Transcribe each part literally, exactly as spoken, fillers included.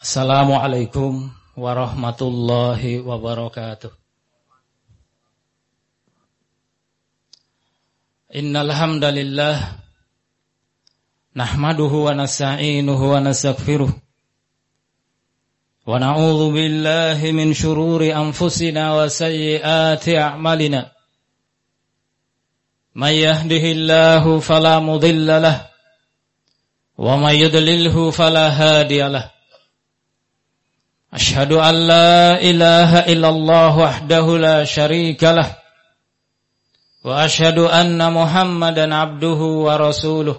Assalamualaikum warahmatullahi wabarakatuh. Innal hamdalillah nahmaduhu wa nasta'inuhu wa nastaghfiruh wa na'udzu billahi min shururi anfusina wa sayyiati a'malina. May yahdihillahu fala mudilla lahu wa may yudlilhu fala hadiya lahu. Ashhadu an la ilaha illallah wahdahu la syarika lah wa ashhadu anna Muhammadan abduhu wa rasuluh.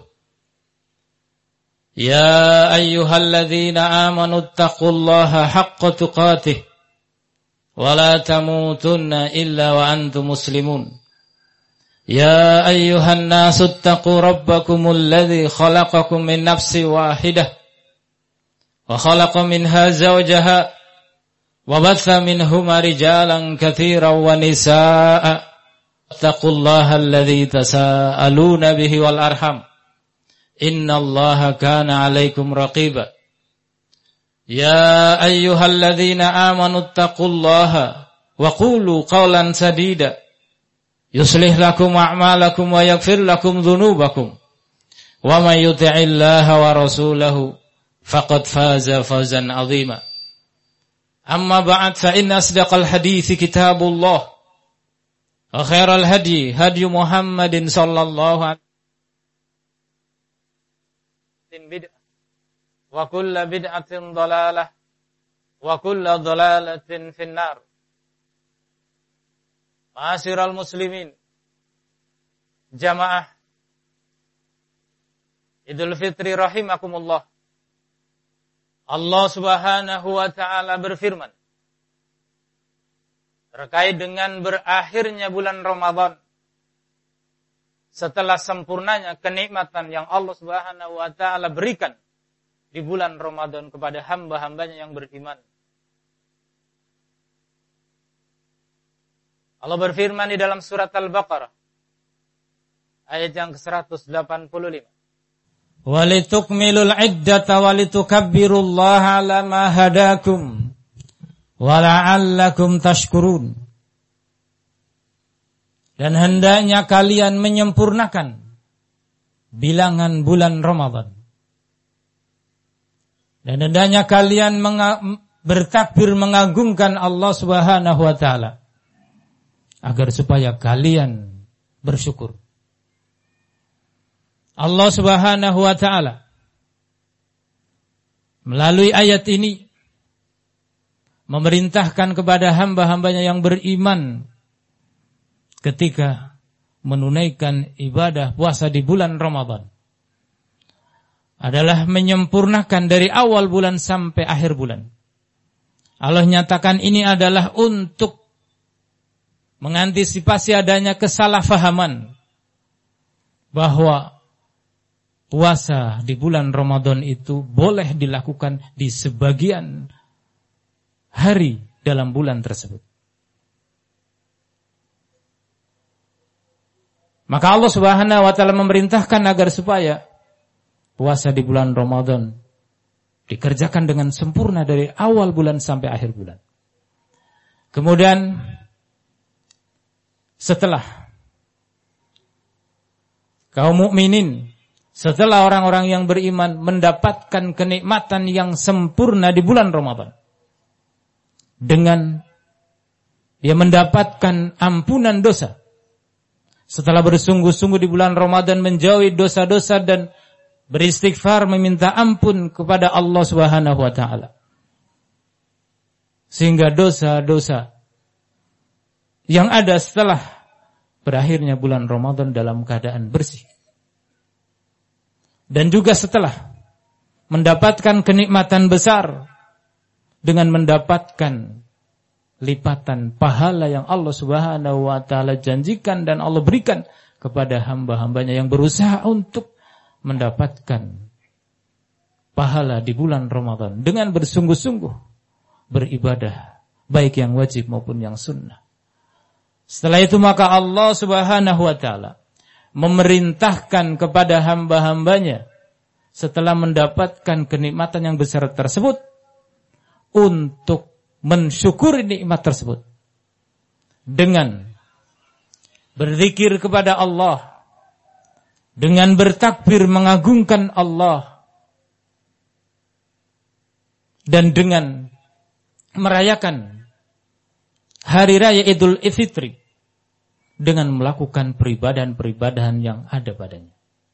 Ya ayyuhalladzina amanu taqullaha haqqa tuqatih wa la tamutunna illa wa antum muslimun. Ya ayyuhan nasu taqu rabbakumul ladzi khalaqakum min nafsin wahidah wa khalaqa minha zawjaha wa batha minhuma rijalan katsiran wa nisaa'a. Taqullaha alladzi tasaaluna bihi wal arham innallaha kana 'alaikum raqiba. Ya ayyuhalladzina amanu taqullaha wa qulu qawlan sadida yuslih lakum a'malakum wa yaghfir lakum dhunubakum wa may yuti'illaha wa rasulahu faqad faza fawzan 'azima. Amma ba'd, fa inna asdaqal hadithi kitabullah wa khairal hadi hadi Muhammadin sallallahu alaihi wasallam wa kullu bid'atin dhalalah wa kullu dhalalatin finnar. Ma'asyiral muslimin, jamaah Idul Fitri rahimakumullah. Allah Subhanahu wa ta'ala berfirman terkait dengan berakhirnya bulan Ramadan, setelah sempurnanya kenikmatan yang Allah Subhanahu wa ta'ala berikan di bulan Ramadan kepada hamba-hambanya yang beriman. Allah berfirman di dalam surat Al-Baqarah ayat yang ke seratus delapan puluh lima. Walitukmilul iddata walitukabbirullaha ala ma hadakum wa la'allakum tashkurun. Dan hendaknya kalian menyempurnakan bilangan bulan Ramadan. Dan hendaknya kalian menga- bertakbir mengagungkan Allah Subhanahu wa ta'ala agar supaya kalian bersyukur. Allah Subhanahu wa ta'ala melalui ayat ini memerintahkan kepada hamba-hambanya yang beriman ketika menunaikan ibadah puasa di bulan Ramadan adalah menyempurnakan dari awal bulan sampai akhir bulan. Allah nyatakan ini adalah untuk mengantisipasi adanya kesalahpahaman bahwa puasa di bulan Ramadan itu boleh dilakukan di sebagian hari dalam bulan tersebut. Maka Allah Subhanahu wa ta'ala memerintahkan agar supaya puasa di bulan Ramadan dikerjakan dengan sempurna dari awal bulan sampai akhir bulan. Kemudian setelah kaum mukminin, setelah orang-orang yang beriman mendapatkan kenikmatan yang sempurna di bulan Ramadan dengan dia mendapatkan ampunan dosa, setelah bersungguh-sungguh di bulan Ramadan menjauhi dosa-dosa dan beristighfar meminta ampun kepada Allah Subhanahu wa ta'ala, sehingga dosa-dosa yang ada setelah berakhirnya bulan Ramadan dalam keadaan bersih. Dan juga setelah mendapatkan kenikmatan besar dengan mendapatkan lipatan pahala yang Allah Subhanahu wa ta'ala janjikan dan Allah berikan kepada hamba-hambanya yang berusaha untuk mendapatkan pahala di bulan Ramadan dengan bersungguh-sungguh beribadah, baik yang wajib maupun yang sunnah. Setelah itu maka Allah Subhanahu wa ta'ala memerintahkan kepada hamba-hambanya setelah mendapatkan kenikmatan yang besar tersebut untuk mensyukuri nikmat tersebut dengan berzikir kepada Allah, dengan bertakbir mengagungkan Allah, dan dengan merayakan hari raya Idul Fitri dengan melakukan peribadahan-peribadahan yang ada padanya.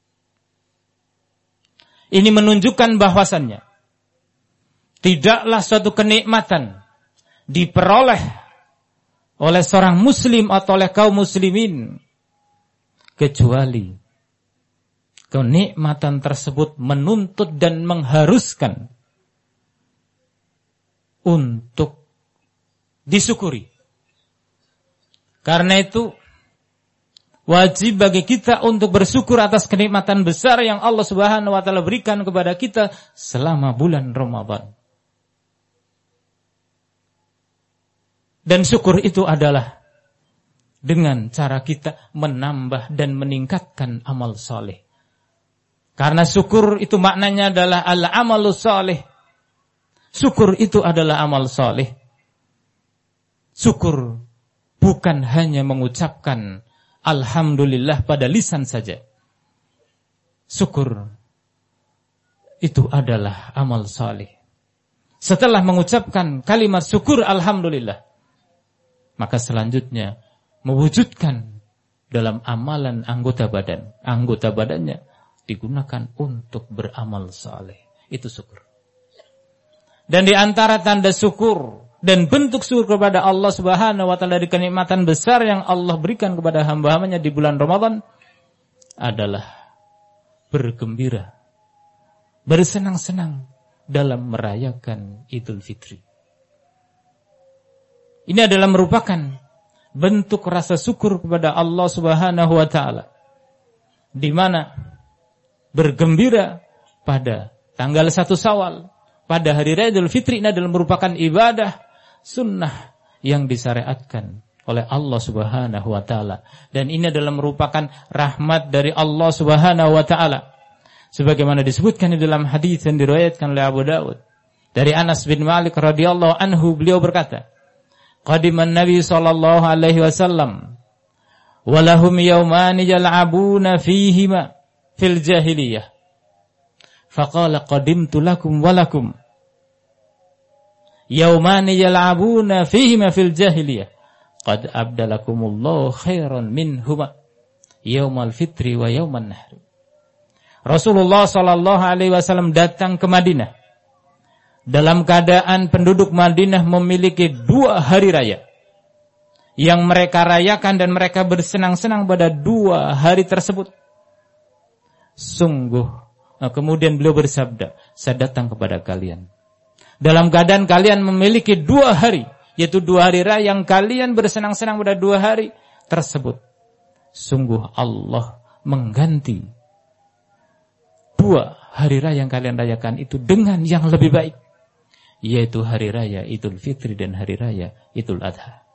Ini menunjukkan bahwasannya tidaklah suatu kenikmatan diperoleh oleh seorang muslim atau oleh kaum muslimin kecuali kenikmatan tersebut menuntut dan mengharuskan untuk disyukuri. Karena itu wajib bagi kita untuk bersyukur atas kenikmatan besar yang Allah Subhanahu wa taala berikan kepada kita selama bulan Ramadan. Dan syukur itu adalah dengan cara kita menambah dan meningkatkan amal saleh. Karena syukur itu maknanya adalah al-amalus saleh. Syukur itu adalah amal saleh. Syukur bukan hanya mengucapkan alhamdulillah pada lisan saja. Syukur itu adalah amal saleh. Setelah mengucapkan kalimat syukur alhamdulillah, maka selanjutnya mewujudkan dalam amalan anggota badan. Anggota badannya digunakan untuk beramal saleh. Itu syukur. Dan di antara tanda syukur dan bentuk syukur kepada Allah Subhanahu wa taala dari kenikmatan besar yang Allah berikan kepada hamba-hambanya di bulan Ramadan adalah bergembira, bersenang-senang dalam merayakan Idul Fitri. Ini adalah merupakan bentuk rasa syukur kepada Allah Subhanahu wa taala, di mana bergembira pada tanggal satu Syawal, pada hari raya Idul Fitri, ini adalah merupakan ibadah sunnah yang disyariatkan oleh Allah Subhanahu wa taala, dan ini adalah merupakan rahmat dari Allah Subhanahu wa taala sebagaimana disebutkan di dalam hadis yang diriwayatkan oleh Abu Dawud dari Anas bin Malik radhiyallahu anhu. Beliau berkata, qadiman Nabi sallallahu alaihi wasallam wa lahum yawmani yal'abuna fihima fil jahiliyah faqala qadimtu lakum wa lakum yawmani yal'abuna fihima fil jahiliyah qad abdalakumullahu khairan minhuma yaumal fitri wa yauman nahri. Rasulullah sallallahu alaihi wasallam datang ke Madinah dalam keadaan penduduk Madinah memiliki dua hari raya yang mereka rayakan dan mereka bersenang-senang pada dua hari tersebut. Sungguh, nah, kemudian beliau bersabda, saya datang kepada kalian dalam keadaan kalian memiliki dua hari, yaitu dua hari raya yang kalian bersenang-senang pada dua hari tersebut. Sungguh Allah mengganti dua hari raya yang kalian rayakan itu dengan yang lebih baik, yaitu hari raya Idul Fitri dan hari raya Idul Adha.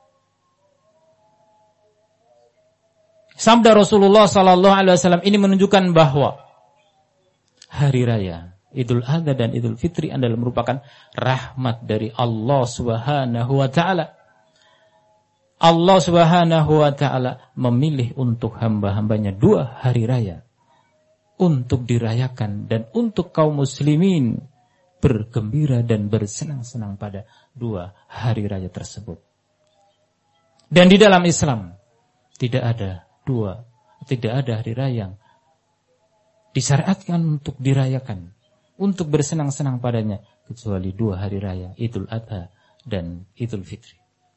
Sabda Rasulullah sallallahu alaihi wasallam ini menunjukkan bahwa hari raya Idul Adha dan Idul Fitri adalah merupakan rahmat dari Allah Subhanahu wa taala. Allah Subhanahu wa taala memilih untuk hamba-hambanya dua hari raya untuk dirayakan dan untuk kaum muslimin bergembira dan bersenang-senang pada dua hari raya tersebut. Dan di dalam Islam tidak ada dua, tidak ada hari raya yang disyariatkan untuk dirayakan, untuk bersenang-senang padanya, kecuali dua hari raya, Idul Adha dan Idul Fitri.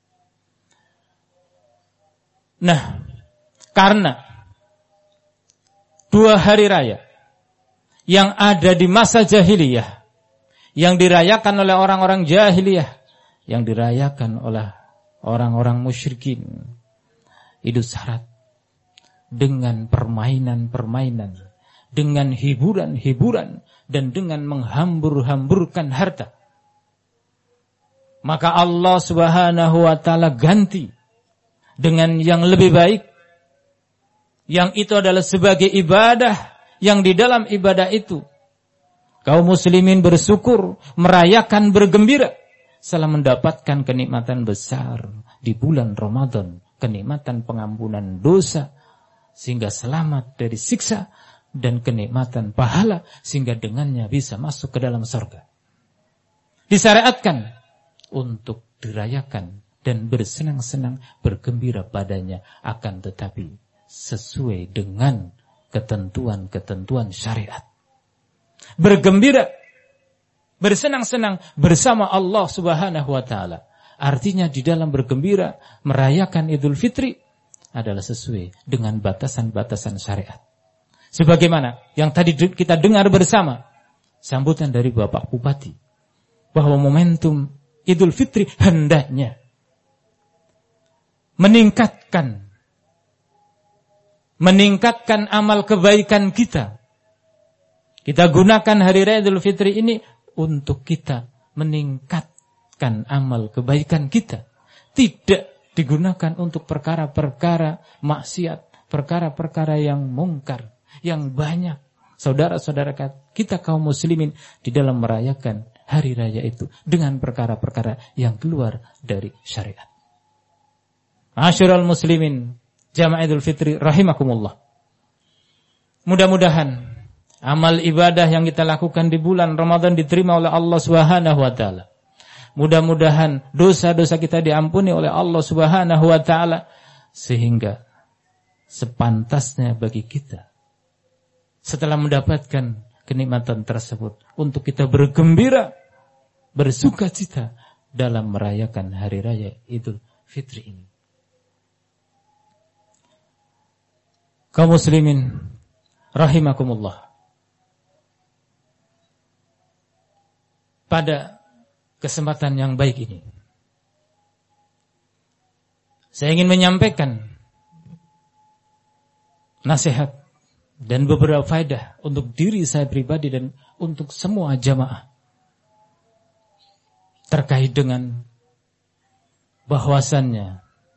Nah, karena dua hari raya yang ada di masa jahiliyah, yang dirayakan oleh orang-orang jahiliyah, yang dirayakan oleh orang-orang musyrikin, itu syarat dengan permainan-permainan, dengan hiburan-hiburan, dan dengan menghambur-hamburkan harta. Maka Allah Subhanahu wa taala ganti dengan yang lebih baik, yang itu adalah sebagai ibadah, yang di dalam ibadah itu kaum muslimin bersyukur, merayakan, bergembira, setelah mendapatkan kenikmatan besar di bulan Ramadan, kenikmatan pengampunan dosa sehingga selamat dari siksa, dan kenikmatan pahala sehingga dengannya bisa masuk ke dalam surga. Disyariatkan untuk dirayakan dan bersenang-senang, bergembira padanya, akan tetapi sesuai dengan ketentuan-ketentuan syariat. Bergembira, bersenang-senang bersama Allah Subhanahu wa taala. Artinya di dalam bergembira merayakan Idul Fitri adalah sesuai dengan batasan-batasan syariat. Sebagaimana yang tadi kita dengar bersama sambutan dari Bapak Bupati bahwa momentum Idul Fitri hendaknya meningkatkan meningkatkan amal kebaikan kita. Kita gunakan hari raya Idul Fitri ini untuk kita meningkatkan amal kebaikan kita. Tidak digunakan untuk perkara-perkara maksiat, perkara-perkara yang mungkar, yang banyak saudara-saudara kita kaum muslimin di dalam merayakan hari raya itu dengan perkara-perkara yang keluar dari syariat. Ma'asyiral muslimin, jamaah Idul Fitri rahimakumullah. Mudah-mudahan amal ibadah yang kita lakukan di bulan Ramadan diterima oleh Allah Subhanahu wa taala. Mudah-mudahan dosa-dosa kita diampuni oleh Allah Subhanahu wa taala sehingga sepantasnya bagi kita setelah mendapatkan kenikmatan tersebut untuk kita bergembira, bersukacita dalam merayakan hari raya Idul Fitri ini. Kaum muslimin rahimakumullah. Pada kesempatan yang baik ini saya ingin menyampaikan nasihat dan beberapa faedah untuk diri saya pribadi dan untuk semua jamaah terkait dengan bahwasannya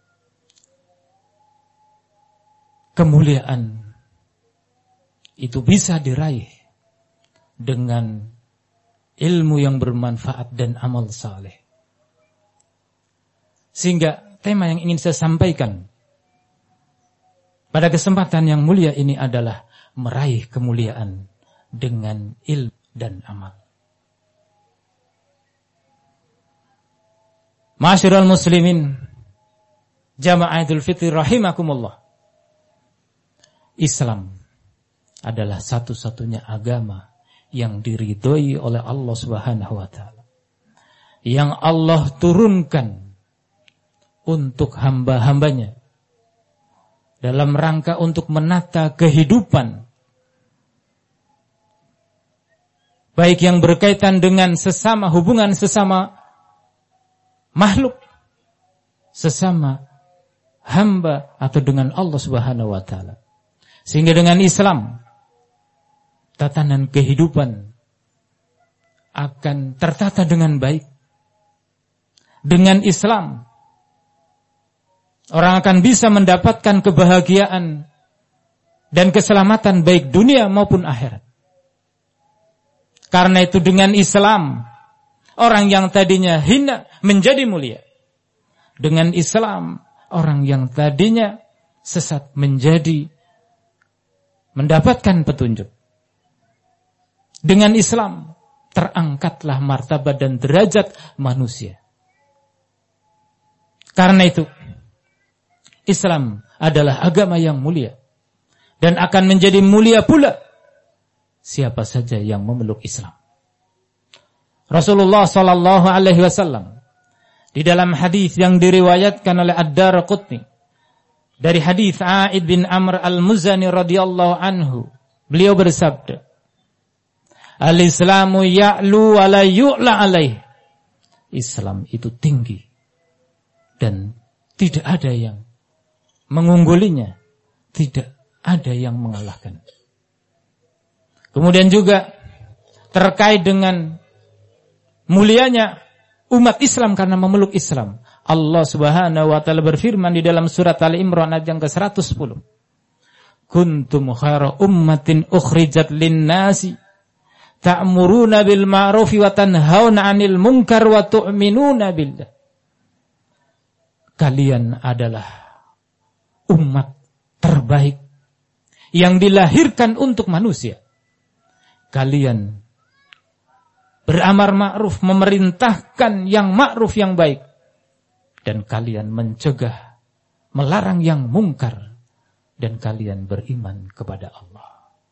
kemuliaan itu bisa diraih dengan ilmu yang bermanfaat dan amal saleh. Sehingga tema yang ingin saya sampaikan pada kesempatan yang mulia ini adalah meraih kemuliaan dengan ilmu dan amal. Ma'asyiral muslimin, jamaah Idul Fitri rahimakumullah. Islam adalah satu-satunya agama yang diridhoi oleh Allah Subhanahu wa taala. Yang Allah turunkan untuk hamba-hambanya dalam rangka untuk menata kehidupan, baik yang berkaitan dengan sesama, hubungan sesama makhluk, sesama hamba, atau dengan Allah Subhanahu wa taala. Sehingga dengan Islam tatanan kehidupan akan tertata dengan baik. Dengan Islam orang akan bisa mendapatkan kebahagiaan dan keselamatan baik dunia maupun akhirat. Karena itu dengan Islam orang yang tadinya hina menjadi mulia. Dengan Islam orang yang tadinya sesat menjadi mendapatkan petunjuk. Dengan Islam terangkatlah martabat dan derajat manusia. Karena itu Islam adalah agama yang mulia dan akan menjadi mulia pula siapa saja yang memeluk Islam. Rasulullah sallallahu alaihi wasallam di dalam hadis yang diriwayatkan oleh Ad-Darqutni dari hadis A'id bin Amr al-Muzani radhiyallahu anhu, beliau bersabda, Al-Islamu ya'lu wa la yu'la alaih. Islam itu tinggi dan tidak ada yang mengunggulinya, tidak ada yang mengalahkan. Kemudian juga terkait dengan mulianya umat Islam karena memeluk Islam, Allah Subhanahu wa taala berfirman di dalam surat Ali Imran ayat yang ke seratus sepuluh. Kuntum khaira ummatin ukhrijat lin-nasi ta'muruna bil ma'rufi wa tanhauna 'anil munkar wa tu'minuna billah. Kalian adalah umat terbaik yang dilahirkan untuk manusia. Kalian beramar ma'ruf, memerintahkan yang ma'ruf, yang baik. Dan kalian mencegah, melarang yang mungkar. Dan kalian beriman kepada Allah.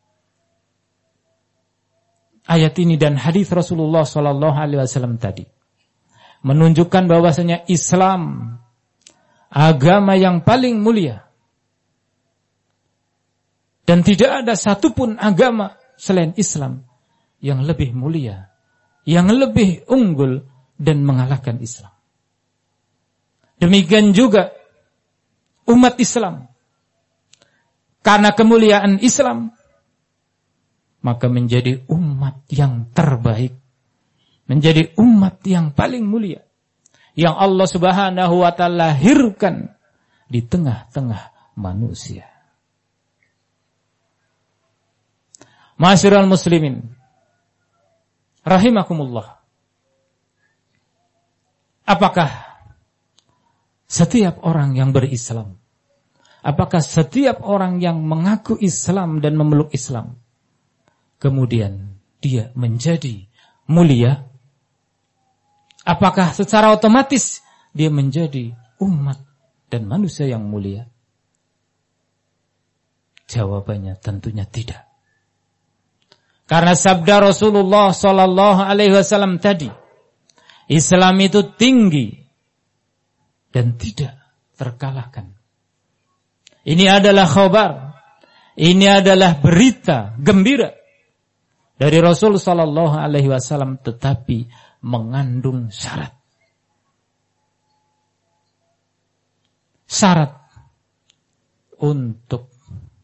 Ayat ini dan hadis Rasulullah sallallahu alaihi wasallam tadi menunjukkan bahwasanya Islam agama yang paling mulia. Dan tidak ada satupun agama selain Islam yang lebih mulia, yang lebih unggul dan mengalahkan Islam. Demikian juga umat Islam. Karena kemuliaan Islam, maka menjadi umat yang terbaik. Menjadi umat yang paling mulia. Yang Allah Subhanahu wa ta'ala lahirkan di tengah-tengah manusia. Ma'asyiral muslimin, rahimakumullah. Apakah setiap orang yang berislam, apakah setiap orang yang mengaku Islam dan memeluk Islam, kemudian dia menjadi mulia? Apakah secara otomatis dia menjadi umat dan manusia yang mulia? Jawabannya tentunya tidak. Karena sabda Rasulullah sallallahu alaihi wasallam tadi, Islam itu tinggi dan tidak terkalahkan. Ini adalah khabar, ini adalah berita gembira dari Rasul sallallahu alaihi wasallam, tetapi mengandung syarat. Syarat untuk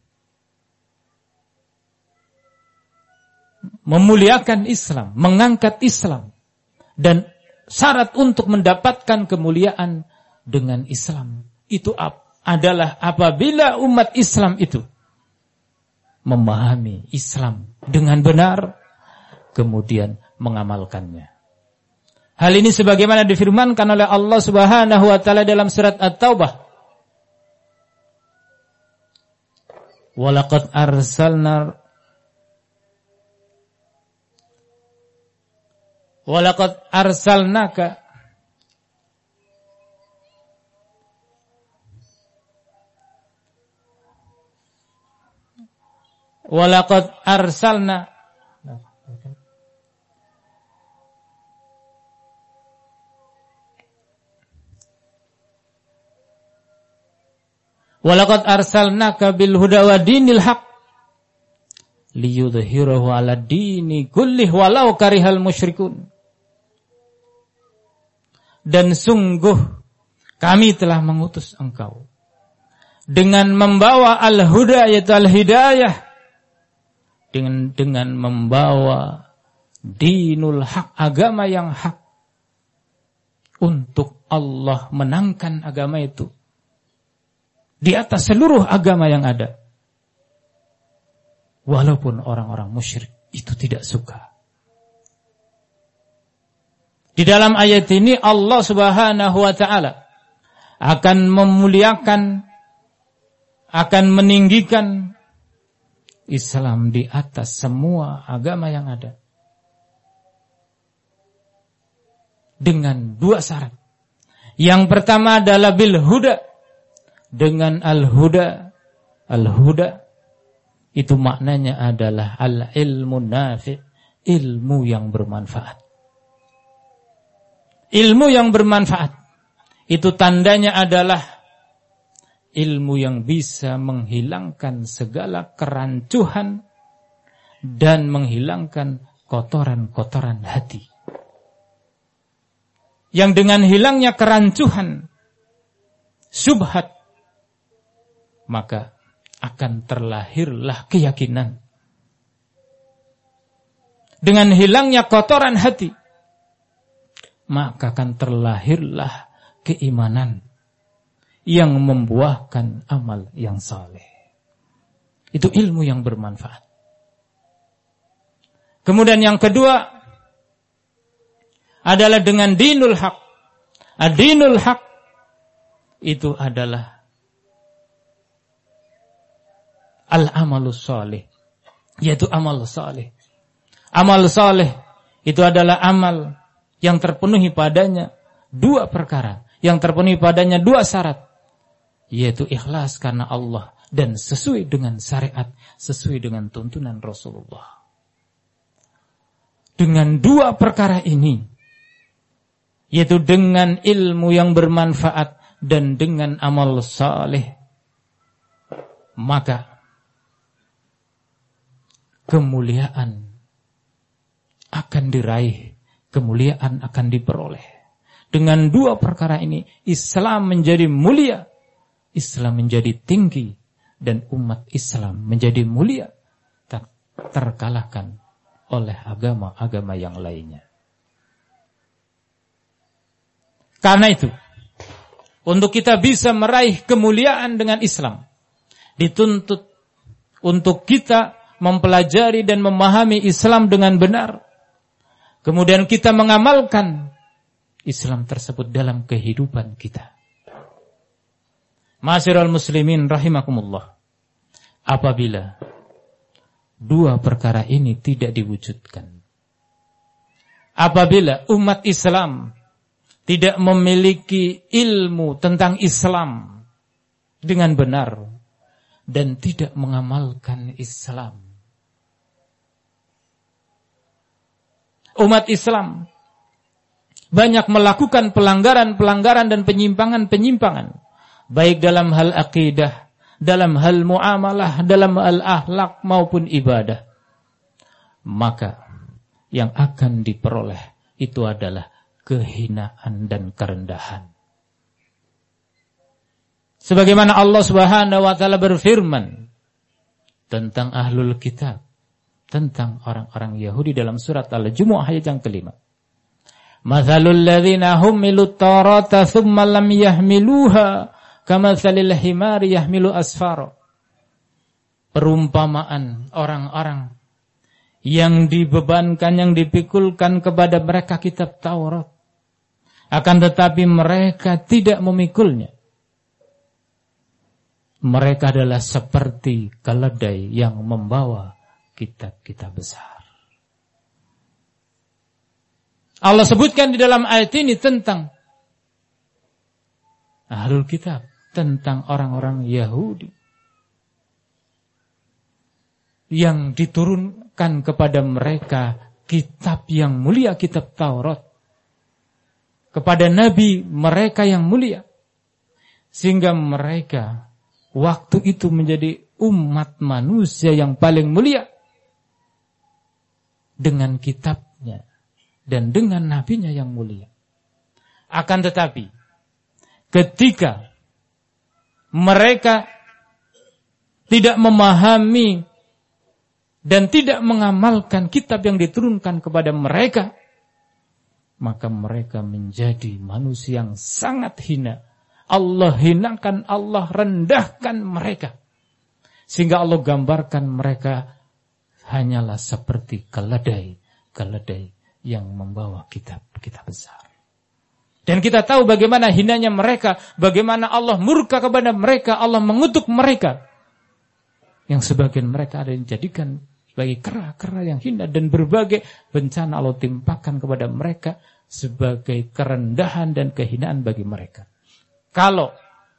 memuliakan Islam, mengangkat Islam, dan syarat untuk mendapatkan kemuliaan dengan Islam itu adalah apabila umat Islam itu memahami Islam dengan benar, kemudian mengamalkannya. Hal ini sebagaimana difirmankan oleh Allah Subhanahu wa taala dalam surat At-Taubah. Walaqad arsalna Walaqad arsalnaka Walaqad arsalna Walaqad arsalnaka bil huda wa dinil haq liyudhhirahu 'ala dini kullih walau karihal musyrikun. Dan sungguh kami telah mengutus engkau dengan membawa al-huda, yaitu al-hidayah, dengan dengan membawa dinul haq, agama yang hak, untuk Allah menangkan agama itu di atas seluruh agama yang ada. Walaupun orang-orang musyrik itu tidak suka. Di dalam ayat ini Allah Subhanahu wa ta'ala akan memuliakan, akan meninggikan Islam di atas semua agama yang ada. Dengan dua syarat. Yang pertama adalah bil huda. Dengan al-huda, al-huda itu maknanya adalah al-ilmu nafi', ilmu yang bermanfaat. Ilmu yang bermanfaat itu tandanya adalah ilmu yang bisa menghilangkan segala kerancuhan dan menghilangkan kotoran-kotoran hati. Yang dengan hilangnya kerancuhan, syubhat, maka akan terlahirlah keyakinan. Dengan hilangnya kotoran hati, maka akan terlahirlah keimanan yang membuahkan amal yang saleh. Itu ilmu yang bermanfaat. Kemudian yang kedua adalah dengan dinul haq. Ad-dinul haq itu adalah al-amalus salih, yaitu amal salih. Amal salih itu adalah amal yang terpenuhi padanya dua perkara, yang terpenuhi padanya dua syarat, yaitu ikhlas karena Allah dan sesuai dengan syariat, sesuai dengan tuntunan Rasulullah. Dengan dua perkara ini, yaitu dengan ilmu yang bermanfaat dan dengan amal saleh, maka kemuliaan akan diraih, kemuliaan akan diperoleh. Dengan dua perkara ini, Islam menjadi mulia, Islam menjadi tinggi, dan umat Islam menjadi mulia, tak terkalahkan oleh agama-agama yang lainnya. Karena itu, untuk kita bisa meraih kemuliaan dengan Islam, dituntut untuk kita mempelajari dan memahami Islam dengan benar. Kemudian kita mengamalkan Islam tersebut dalam kehidupan kita. Ma'asyiral muslimin rahimakumullah. Apabila dua perkara ini tidak diwujudkan, apabila umat Islam tidak memiliki ilmu tentang Islam dengan benar dan tidak mengamalkan Islam, umat Islam banyak melakukan pelanggaran-pelanggaran dan penyimpangan-penyimpangan, baik dalam hal akidah, dalam hal muamalah, dalam hal akhlak maupun ibadah. Maka yang akan diperoleh itu adalah kehinaan dan kerendahan. Sebagaimana Allah Subhanahu wa taala berfirman tentang ahlul kitab, tentang orang-orang Yahudi dalam surat Al-Jumu'ah ayat yang kelima. Mathalul ladzina humilut Taurata tsumma lam yahmiluha kamatsalil himari yahmilu asfara. Perumpamaan orang-orang yang dibebankan, yang dipikulkan kepada mereka kitab Taurat, akan tetapi mereka tidak memikulnya. Mereka adalah seperti keledai yang membawa kitab-kitab besar. Allah sebutkan di dalam ayat ini tentang ahlul kitab, tentang orang-orang Yahudi yang diturunkan kepada mereka kitab yang mulia, kitab Taurat, kepada nabi mereka yang mulia, sehingga mereka waktu itu menjadi umat manusia yang paling mulia dengan kitabnya dan dengan nabinya yang mulia. Akan tetapi ketika mereka tidak memahami dan tidak mengamalkan kitab yang diturunkan kepada mereka, maka mereka menjadi manusia yang sangat hina. Allah hinakan, Allah rendahkan mereka, sehingga Allah gambarkan mereka hanyalah seperti keledai, keledai yang membawa kitab-kitab besar. Dan kita tahu bagaimana hinanya mereka, bagaimana Allah murka kepada mereka, Allah mengutuk mereka. Yang sebagian mereka ada yang dijadikan sebagai kera-kera yang hina, dan berbagai bencana Allah timpakan kepada mereka sebagai kerendahan dan kehinaan bagi mereka. Kalau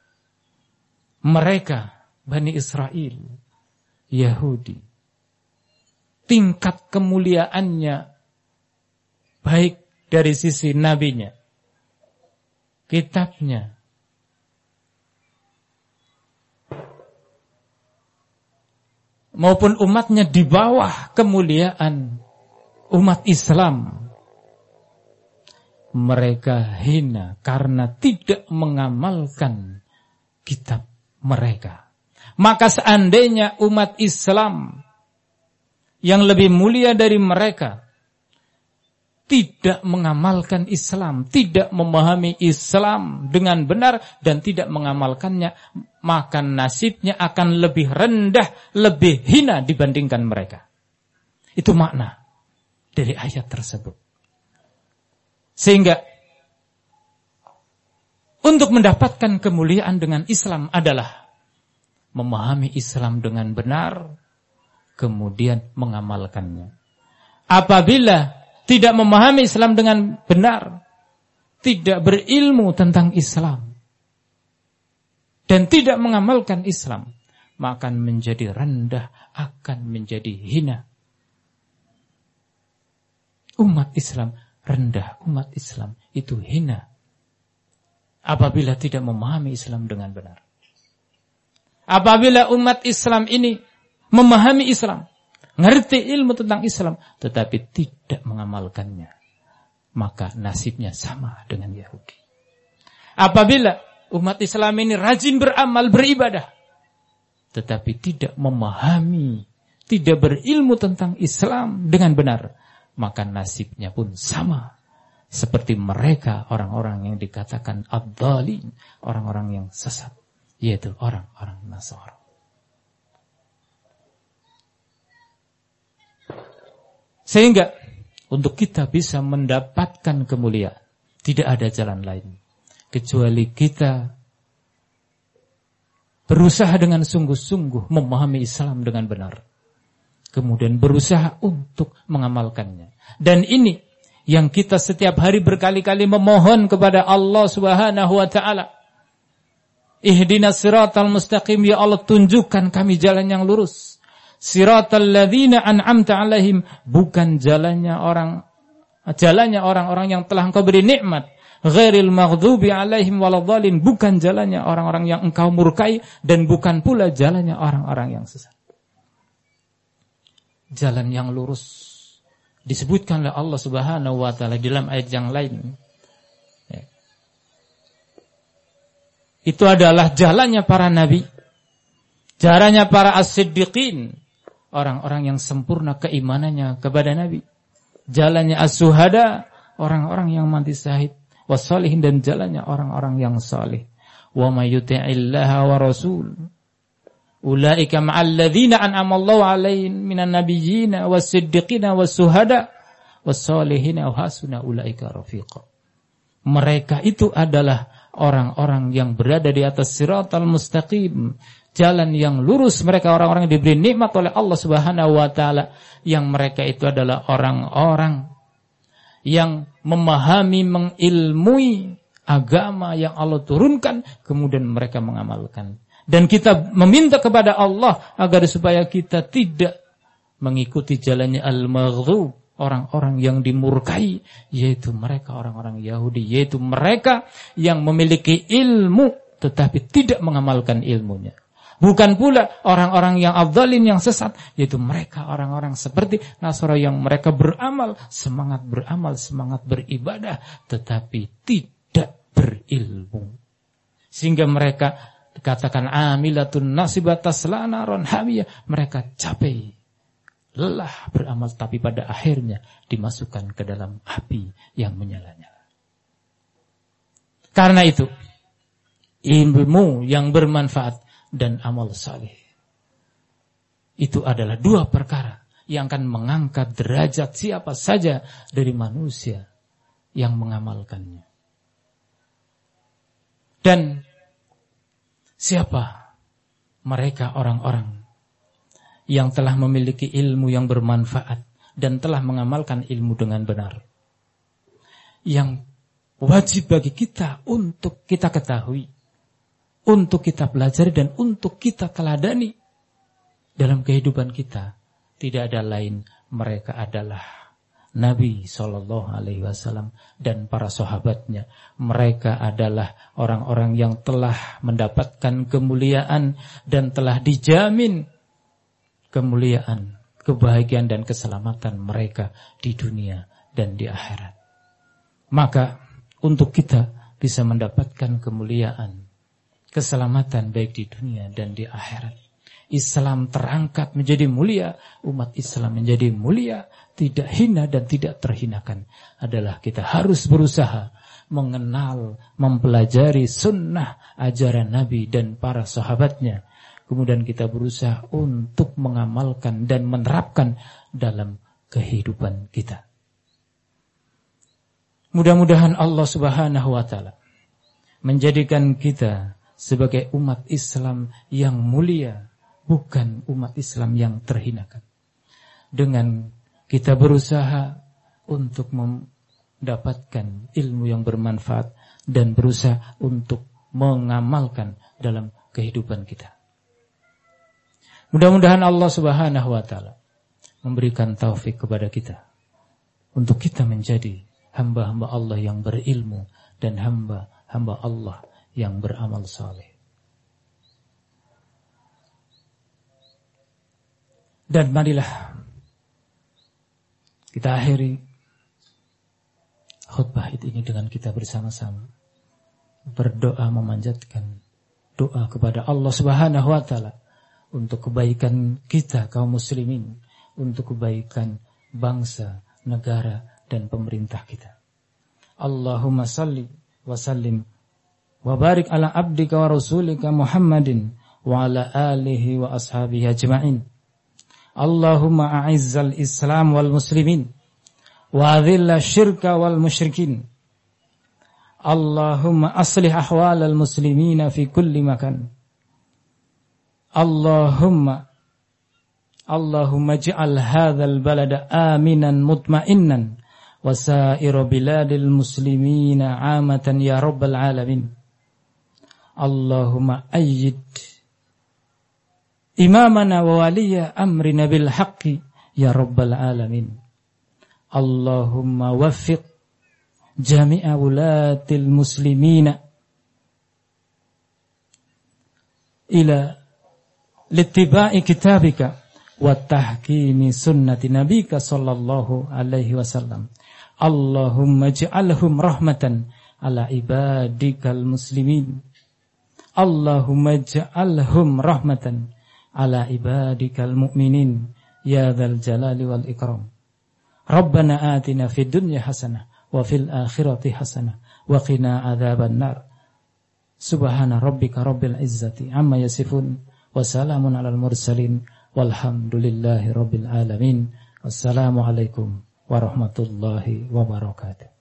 mereka, Bani Israel, Yahudi, tingkat kemuliaannya baik dari sisi nabinya, kitabnya, maupun umatnya di bawah kemuliaan umat Islam, mereka hina karena tidak mengamalkan kitab mereka. Maka seandainya umat Islam yang lebih mulia dari mereka tidak mengamalkan Islam, tidak memahami Islam dengan benar dan tidak mengamalkannya, maka nasibnya akan lebih rendah, lebih hina dibandingkan mereka. Itu makna dari ayat tersebut. Sehingga untuk mendapatkan kemuliaan dengan Islam adalah memahami Islam dengan benar, kemudian mengamalkannya. Apabila tidak memahami Islam dengan benar, tidak berilmu tentang Islam, dan tidak mengamalkan Islam, maka akan menjadi rendah, akan menjadi hina. Umat Islam rendah, umat Islam itu hina apabila tidak memahami Islam dengan benar. Apabila umat Islam ini memahami Islam, ngerti ilmu tentang Islam, tetapi tidak mengamalkannya, maka nasibnya sama dengan Yahudi. Apabila umat Islam ini rajin beramal, beribadah, tetapi tidak memahami, tidak berilmu tentang Islam dengan benar, maka nasibnya pun sama seperti mereka, orang-orang yang dikatakan ad-dhalin, orang-orang yang sesat, yaitu orang-orang Nasara. Sehingga untuk kita bisa mendapatkan kemuliaan, tidak ada jalan lain kecuali kita berusaha dengan sungguh-sungguh memahami Islam dengan benar, kemudian berusaha untuk mengamalkannya. Dan ini yang kita setiap hari berkali-kali memohon kepada Allah Subhanahu wa taala. Ihdinas siratal mustaqim, ya Allah tunjukkan kami jalan yang lurus. Siratal ladzina an'amta alaihim, bukan jalannya orang jalannya orang-orang yang telah Engkau beri nikmat. Ghairil maghdubi alaihim waladhdallin, bukan jalannya orang-orang yang Engkau murkai, dan bukan pula jalannya orang-orang yang sesat. Jalan yang lurus disebutkan oleh Allah Subhanahu wa taala dalam ayat yang lain. Ya. Itu adalah jalannya para nabi, jalannya para as-siddiqin, orang-orang yang sempurna keimanannya kepada nabi. Jalannya as-suhada, orang-orang yang mati syahid, was-shalihin, dan jalannya orang-orang yang saleh. Wa may yuti'illaha wa rasul ulaika ma'al ladzina an'ama Allahu 'alaihim minan nabiyyina was-siddiqina was-syuhada was-shalihina wa hasuna ulaika rafiqa. Mereka itu adalah orang-orang yang berada di atas siratal mustaqim, jalan yang lurus. Mereka orang-orang yang diberi nikmat oleh Allah Subhanahu wa taala, yang mereka itu adalah orang-orang yang memahami, mengilmui agama yang Allah turunkan, kemudian mereka mengamalkan. Dan kita meminta kepada Allah agar supaya kita tidak mengikuti jalannya al-maghdhub, orang-orang yang dimurkai, yaitu mereka orang-orang Yahudi, yaitu mereka yang memiliki ilmu tetapi tidak mengamalkan ilmunya. Bukan pula orang-orang yang adzalin, yang sesat, yaitu mereka orang-orang seperti Nasara yang mereka beramal, semangat beramal, semangat beribadah, tetapi tidak berilmu. Sehingga mereka dikatakan amilatun nasibatas lanaron hamiyah, mereka capek, lelah beramal, tapi pada akhirnya dimasukkan ke dalam api yang menyala-nyala. Karena itu, ilmu yang bermanfaat dan amal saleh itu adalah dua perkara yang akan mengangkat derajat siapa saja dari manusia yang mengamalkannya. Dan siapa mereka orang-orang yang telah memiliki ilmu yang bermanfaat dan telah mengamalkan ilmu dengan benar, yang wajib bagi kita untuk kita ketahui, untuk kita pelajari, dan untuk kita teladani dalam kehidupan kita. Tidak ada lain, mereka adalah Nabi Shallallahu Alaihi Wasallam dan para sahabatnya. Mereka adalah orang-orang yang telah mendapatkan kemuliaan dan telah dijamin kemuliaan, kebahagiaan dan keselamatan mereka di dunia dan di akhirat. Maka untuk kita bisa mendapatkan kemuliaan, keselamatan baik di dunia dan di akhirat, Islam terangkat menjadi mulia, umat Islam menjadi mulia, tidak hina dan tidak terhinakan, adalah kita harus berusaha mengenal, mempelajari sunnah ajaran Nabi dan para sahabatnya. Kemudian kita berusaha untuk mengamalkan dan menerapkan dalam kehidupan kita. Mudah-mudahan Allah Subhanahu wa taala menjadikan kita sebagai umat Islam yang mulia, bukan umat Islam yang terhinakan. Dengan kita berusaha untuk mendapatkan ilmu yang bermanfaat dan berusaha untuk mengamalkan dalam kehidupan kita. Mudah-mudahan Allah Subhanahu wa taala memberikan taufik kepada kita untuk kita menjadi hamba-hamba Allah yang berilmu dan hamba-hamba Allah yang beramal saleh. Dan marilah kita akhiri khutbah ini dengan kita bersama-sama berdoa memanjatkan doa kepada Allah Subhanahu wa taala untuk kebaikan kita kaum muslimin, untuk kebaikan bangsa, negara dan pemerintah kita. Allahumma salli wa sallim wa barik ala abdika wa rasulika Muhammadin wa ala alihi wa ashabihi ajma'in. Allahumma a'izzal Islam wal muslimin wa adhilla syirka wal musyrikin. Allahumma aslih ahwalal muslimina fi kulli makan. Allahumma Allahumma ij'al hadzal balada aminan mutma'innan wa sa'iru biladil muslimina 'amatan ya rabbal alamin. Allahumma ayyid imamana wa waliya amrina bil haqqi ya rabbal alamin. Allahumma waffiq jami'a wulatil muslimina ila littiba'i kitabika wa tahkimi sunnati nabika sallallahu alaihi wasallam. Allahumma ij'alhum rahmatan ala ibadikal muslimin. Allahumma ij'alhum rahmatan ala ibadikal mu'minin ya dzal jalali wal ikram. Rabbana atina fid dunya hasanah wa fil akhirati hasanah wa qina adzaban nar. Subhana rabbika rabbil izzati amma yasifun wa salamun alal mursalin walhamdulillahi rabbil alamin. Wassalamu alaikum warahmatullahi wabarakatuh.